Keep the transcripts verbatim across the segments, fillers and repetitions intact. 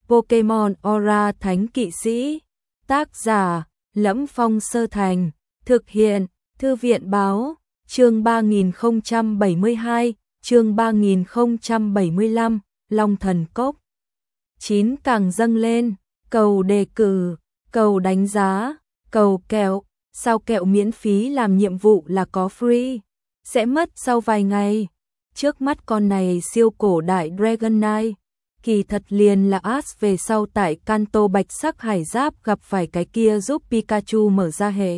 Pokemon Aura Thánh Kỵ Sĩ. Tác giả: Lẫm Phong Sơ Thành. Thực hiện: Thư viện báo. Chương ba nghìn không trăm bảy mươi hai, chương ba nghìn không trăm bảy mươi lăm, Long Thần Cốc. chín càng dâng lên, cầu đề cử, cầu đánh giá, cầu kẹo, sao kẹo miễn phí làm nhiệm vụ là có free, sẽ mất sau vài ngày. Trước mắt con này siêu cổ đại Dragonite, kỳ thật liền là Ash về sau tại Kanto Bạch Sắc Hải Giáp gặp phải cái kia giúp Pikachu mở ra hệ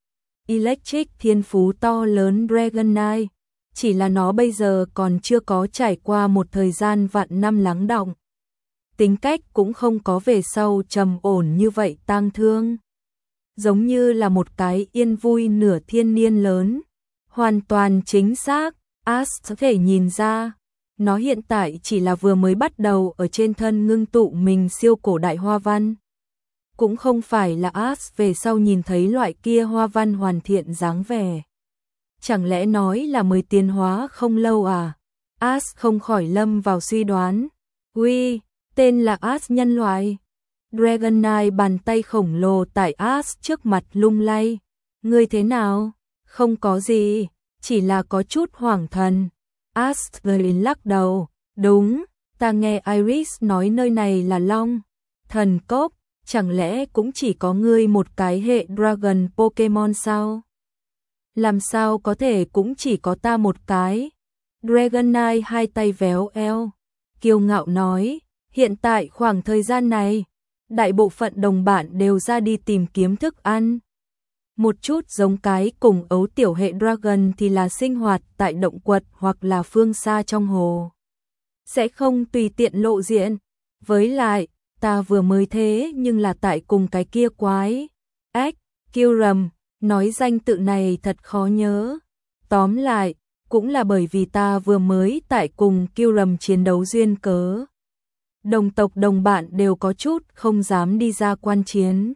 Electric thiên phú to lớn Dragonite, chỉ là nó bây giờ còn chưa có trải qua một thời gian vạn năm lắng đọng. Tính cách cũng không có về sau trầm ổn như vậy tang thương. Giống như là một cái yên vui nửa thiên niên lớn. Hoàn toàn chính xác, Ash có thể nhìn ra. Nó hiện tại chỉ là vừa mới bắt đầu ở trên thân ngưng tụ mình siêu cổ đại hoa văn. Cũng không phải là Ash về sau nhìn thấy loại kia hoa văn hoàn thiện dáng vẻ. Chẳng lẽ nói là mới tiến hóa không lâu à? Ash không khỏi lâm vào suy đoán. Uy, tên là Ash nhân loại. Dragonite bàn tay khổng lồ tại Ash trước mặt lung lay. Ngươi thế nào? Không có gì, chỉ là có chút hoảng thần. Ash liền lắc đầu. Đúng, ta nghe Iris nói nơi này là Long Thần Cốc. Chẳng lẽ cũng chỉ có ngươi một cái hệ Dragon Pokemon sao? Làm sao có thể cũng chỉ có ta một cái? Dragonite hai tay véo eo, kiêu ngạo nói, hiện tại khoảng thời gian này, đại bộ phận đồng bạn đều ra đi tìm kiếm thức ăn. Một chút giống cái cùng ấu tiểu hệ Dragon thì là sinh hoạt tại động quật hoặc là phương xa trong hồ. Sẽ không tùy tiện lộ diện. Với lại, ta vừa mới thế nhưng là tại cùng cái kia quái. Ếch, Kyurem, nói danh tự này thật khó nhớ. Tóm lại, cũng là bởi vì ta vừa mới tại cùng Kyurem chiến đấu duyên cớ. Đồng tộc đồng bạn đều có chút không dám đi ra quan chiến.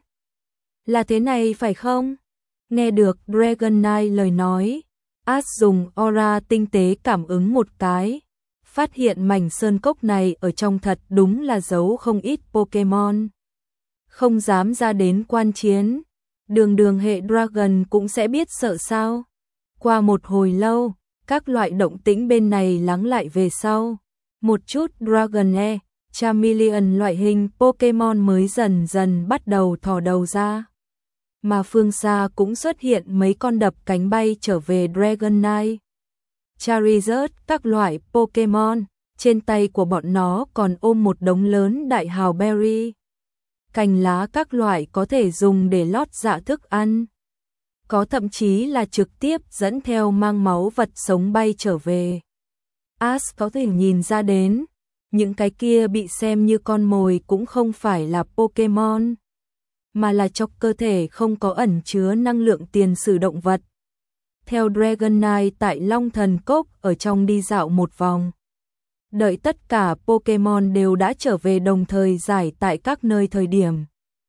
Là thế này phải không? Nghe được Dragonite lời nói, Ash dùng aura tinh tế cảm ứng một cái. Phát hiện mảnh sơn cốc này ở trong thật đúng là giấu không ít Pokemon. Không dám ra đến quan chiến. Đường đường hệ Dragon cũng sẽ biết sợ sao. Qua một hồi lâu, các loại động tĩnh bên này lắng lại về sau. Một chút Dragonair, Charmeleon loại hình Pokemon mới dần dần bắt đầu thò đầu ra. Mà phương xa cũng xuất hiện mấy con đập cánh bay trở về Dragonite. Charizard, các loại Pokemon, trên tay của bọn nó còn ôm một đống lớn đại hào berry. Cành lá các loại có thể dùng để lót dạ thức ăn. Có thậm chí là trực tiếp dẫn theo mang máu vật sống bay trở về. Ash có thể nhìn ra đến, những cái kia bị xem như con mồi cũng không phải là Pokemon, mà là trong cơ thể không có ẩn chứa năng lượng tiền sử động vật. Theo Dragonite tại Long Thần Cốc ở trong đi dạo một vòng. Đợi tất cả Pokemon đều đã trở về đồng thời giải tại các nơi thời điểm.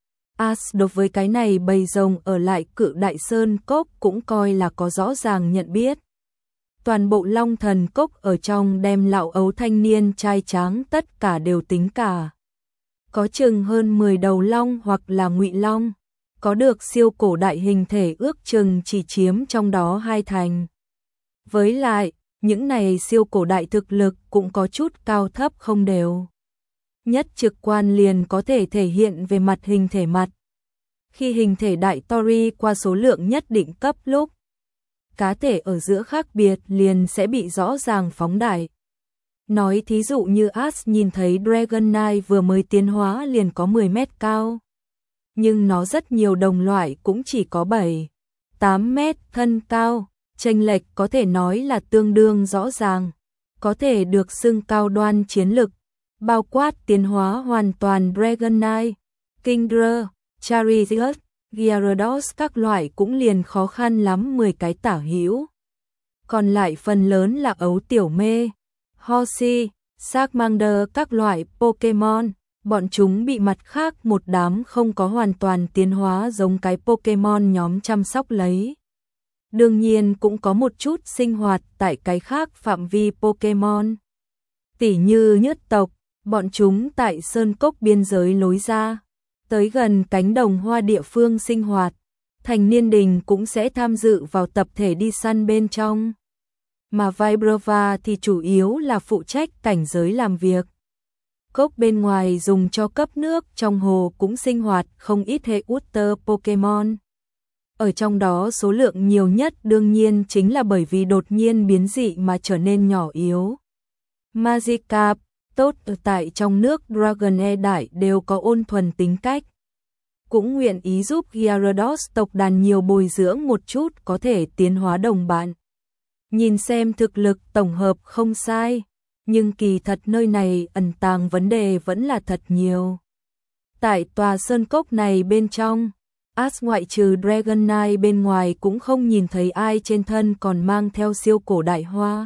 Ash đối với cái này bầy rồng ở lại Cự Đại Sơn Cốc cũng coi là có rõ ràng nhận biết. Toàn bộ Long Thần Cốc ở trong đem lão ấu thanh niên trai tráng tất cả đều tính cả. Có chừng hơn mười đầu long hoặc là ngụy long. Có được siêu cổ đại hình thể ước chừng chỉ chiếm trong đó hai thành. Với lại, những này siêu cổ đại thực lực cũng có chút cao thấp không đều. Nhất trực quan liền có thể thể hiện về mặt hình thể mặt. Khi hình thể đại Tori qua số lượng nhất định cấp lúc, cá thể ở giữa khác biệt liền sẽ bị rõ ràng phóng đại. Nói thí dụ như Ash nhìn thấy Dragonite vừa mới tiến hóa liền có mười mét cao. Nhưng nó rất nhiều đồng loại cũng chỉ có bảy, tám mét thân cao, chênh lệch có thể nói là tương đương rõ ràng, có thể được xưng cao đoan chiến lực, bao quát tiến hóa hoàn toàn Dragonite, Kingdra, Charizard, Gyarados các loại cũng liền khó khăn lắm mười cái tả hữu. Còn lại phần lớn là ấu tiểu mê, Horsea, Charmander các loại Pokemon. Bọn chúng bị mặt khác một đám không có hoàn toàn tiến hóa giống cái Pokemon nhóm chăm sóc lấy. Đương nhiên cũng có một chút sinh hoạt tại cái khác phạm vi Pokemon. Tỉ như nhất tộc, Bọn chúng tại sơn cốc biên giới lối ra, tới gần cánh đồng hoa địa phương sinh hoạt, thành niên đình cũng sẽ tham dự vào tập thể đi săn bên trong. Mà Vibrova thì chủ yếu là phụ trách cảnh giới làm việc. Cốc bên ngoài dùng cho cấp nước, trong hồ cũng sinh hoạt không ít hệ Water Pokemon. Ở trong đó số lượng nhiều nhất đương nhiên chính là bởi vì đột nhiên biến dị mà trở nên nhỏ yếu. Magikarp, tốt tại trong nước Dragonair đại đều có ôn thuần tính cách. Cũng nguyện ý giúp Gyarados tộc đàn nhiều bồi dưỡng một chút có thể tiến hóa đồng bạn. Nhìn xem thực lực tổng hợp không sai, nhưng kỳ thật nơi này ẩn tàng vấn đề vẫn là thật nhiều. Tại tòa sơn cốc này bên trong, Ash ngoại trừ Dragonite bên ngoài cũng không nhìn thấy ai trên thân còn mang theo siêu cổ đại hoa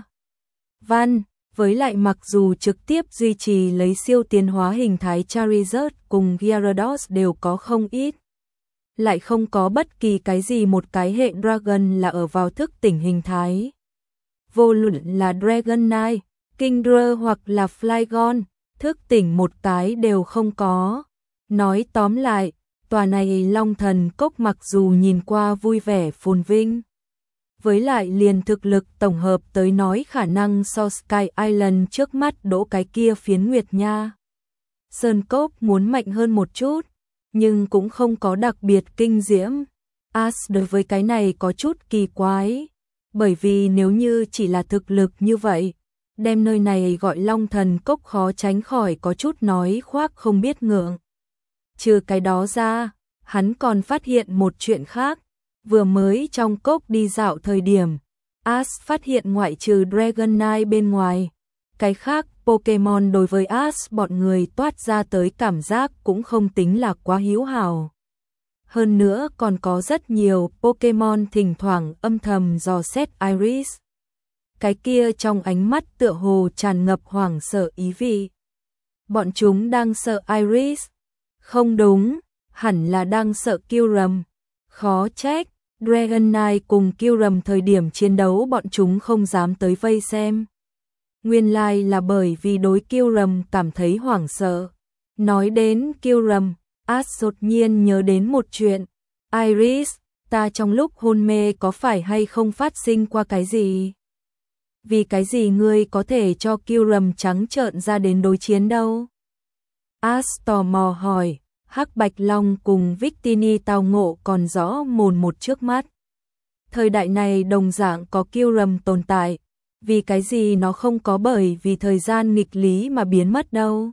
văn, với lại mặc dù trực tiếp duy trì lấy siêu tiến hóa hình thái Charizard cùng Gyarados đều có không ít, lại không có bất kỳ cái gì một cái hệ Dragon là ở vào thức tỉnh hình thái. Vô luận là Dragonite, Kingdra hoặc là Flygon, thức tỉnh một cái đều không có. Nói tóm lại, tòa này Long Thần Cốc mặc dù nhìn qua vui vẻ phồn vinh, với lại liền thực lực tổng hợp tới nói khả năng so Sky Island trước mắt đỗ cái kia phiến Nguyệt Nha Sơn Cốc muốn mạnh hơn một chút, nhưng cũng không có đặc biệt kinh diễm. Ash đối với cái này có chút kỳ quái, bởi vì nếu như chỉ là thực lực như vậy, đem nơi này gọi Long Thần Cốc khó tránh khỏi có chút nói khoác không biết ngượng. Trừ cái đó ra, hắn còn phát hiện một chuyện khác. Vừa mới trong cốc đi dạo thời điểm, Ash phát hiện ngoại trừ Dragonite bên ngoài, cái khác Pokemon đối với Ash bọn người toát ra tới cảm giác cũng không tính là quá hữu hảo. Hơn nữa còn có rất nhiều Pokemon thỉnh thoảng âm thầm dò xét Iris. Cái kia trong ánh mắt tựa hồ tràn ngập hoảng sợ ý vị. Bọn chúng đang sợ Iris. Không đúng, hẳn là đang sợ Kyurem. Khó trách, Dragonite cùng Kyurem thời điểm chiến đấu bọn chúng không dám tới vây xem. Nguyên lai là bởi vì đối Kyurem cảm thấy hoảng sợ. Nói đến Kyurem, Ash đột nhiên nhớ đến một chuyện. Iris, ta trong lúc hôn mê có phải hay không phát sinh qua cái gì? Vì cái gì ngươi có thể cho Kyurem trắng trợn ra đến đối chiến đâu? Ash tò mò hỏi. Hắc Bạch Long cùng Victini tao ngộ còn rõ mồn một trước mắt. Thời đại này đồng dạng có Kyurem tồn tại, vì cái gì nó không có bởi vì thời gian nghịch lý mà biến mất đâu.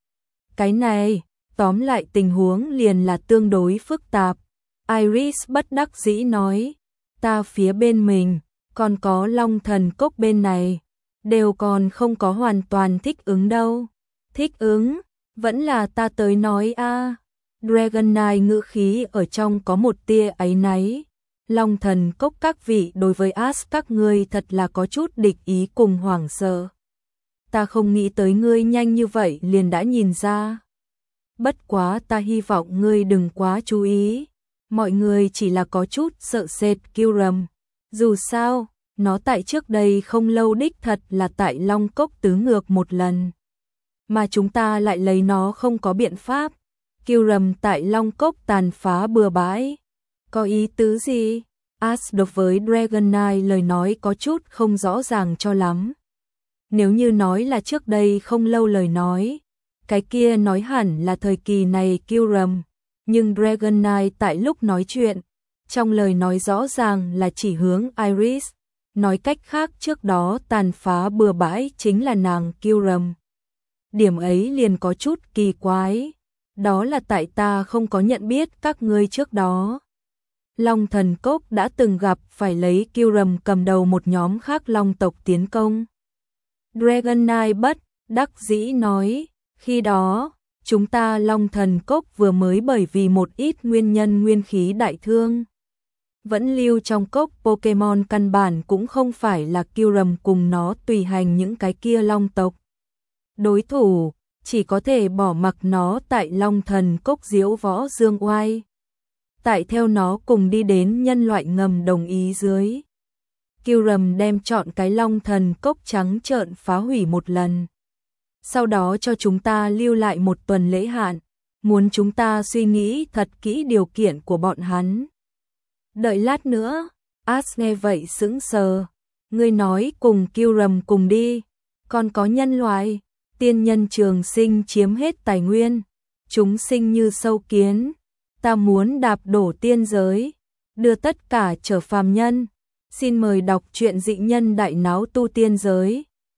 Cái này, tóm lại tình huống liền là tương đối phức tạp. Iris bất đắc dĩ nói, ta phía bên mình, còn có Long Thần Cốc bên này, đều còn không có hoàn toàn thích ứng đâu. Thích ứng, vẫn là ta tới nói a. À. Dragonite ngữ khí ở trong có một tia áy náy. Long Thần Cốc các vị đối với Ash các ngươi thật là có chút địch ý cùng hoảng sợ. Ta không nghĩ tới ngươi nhanh như vậy liền đã nhìn ra. Bất quá ta hy vọng ngươi đừng quá chú ý. Mọi người chỉ là có chút sợ sệt Kyurem. Dù sao, nó tại trước đây không lâu đích thật là tại Long Cốc tứ ngược một lần. Mà chúng ta lại lấy nó không có biện pháp. Kyurem tại Long Cốc tàn phá bừa bãi. Có ý tứ gì? Ash đối với Dragonite lời nói có chút không rõ ràng cho lắm. Nếu như nói là trước đây không lâu lời nói, cái kia nói hẳn là thời kỳ này Kyurem. Nhưng Dragonite tại lúc nói chuyện, trong lời nói rõ ràng là chỉ hướng Iris. Nói cách khác trước đó tàn phá bừa bãi chính là nàng Kyurem. Điểm ấy liền có chút kỳ quái. Đó là tại ta không có nhận biết các ngươi trước đó. Long Thần Cốc đã từng gặp phải lấy Kyurem cầm đầu một nhóm khác Long tộc tiến công. Dragonite bất đắc dĩ nói, khi đó, chúng ta Long Thần Cốc vừa mới bởi vì một ít nguyên nhân nguyên khí đại thương. Vẫn lưu trong cốc Pokemon căn bản cũng không phải là Kyurem cùng nó tùy hành những cái kia Long tộc. Đối thủ, chỉ có thể bỏ mặc nó tại Long Thần Cốc diễu võ dương oai. Tại theo nó cùng đi đến nhân loại ngầm đồng ý dưới. Kyurem đem chọn cái Long Thần Cốc trắng trợn phá hủy một lần. sau đó cho chúng ta lưu lại một tuần lễ hạn, muốn chúng ta suy nghĩ thật kỹ điều kiện của bọn hắn. Đợi lát nữa, Ash nghe vậy sững sờ, ngươi nói cùng Kyurem cùng đi, còn có nhân loại, tiên nhân trường sinh chiếm hết tài nguyên, chúng sinh như sâu kiến, ta muốn đạp đổ tiên giới, đưa tất cả trở phàm nhân. Xin mời đọc truyện Dị Nhân Đại Náo Tu Tiên Giới.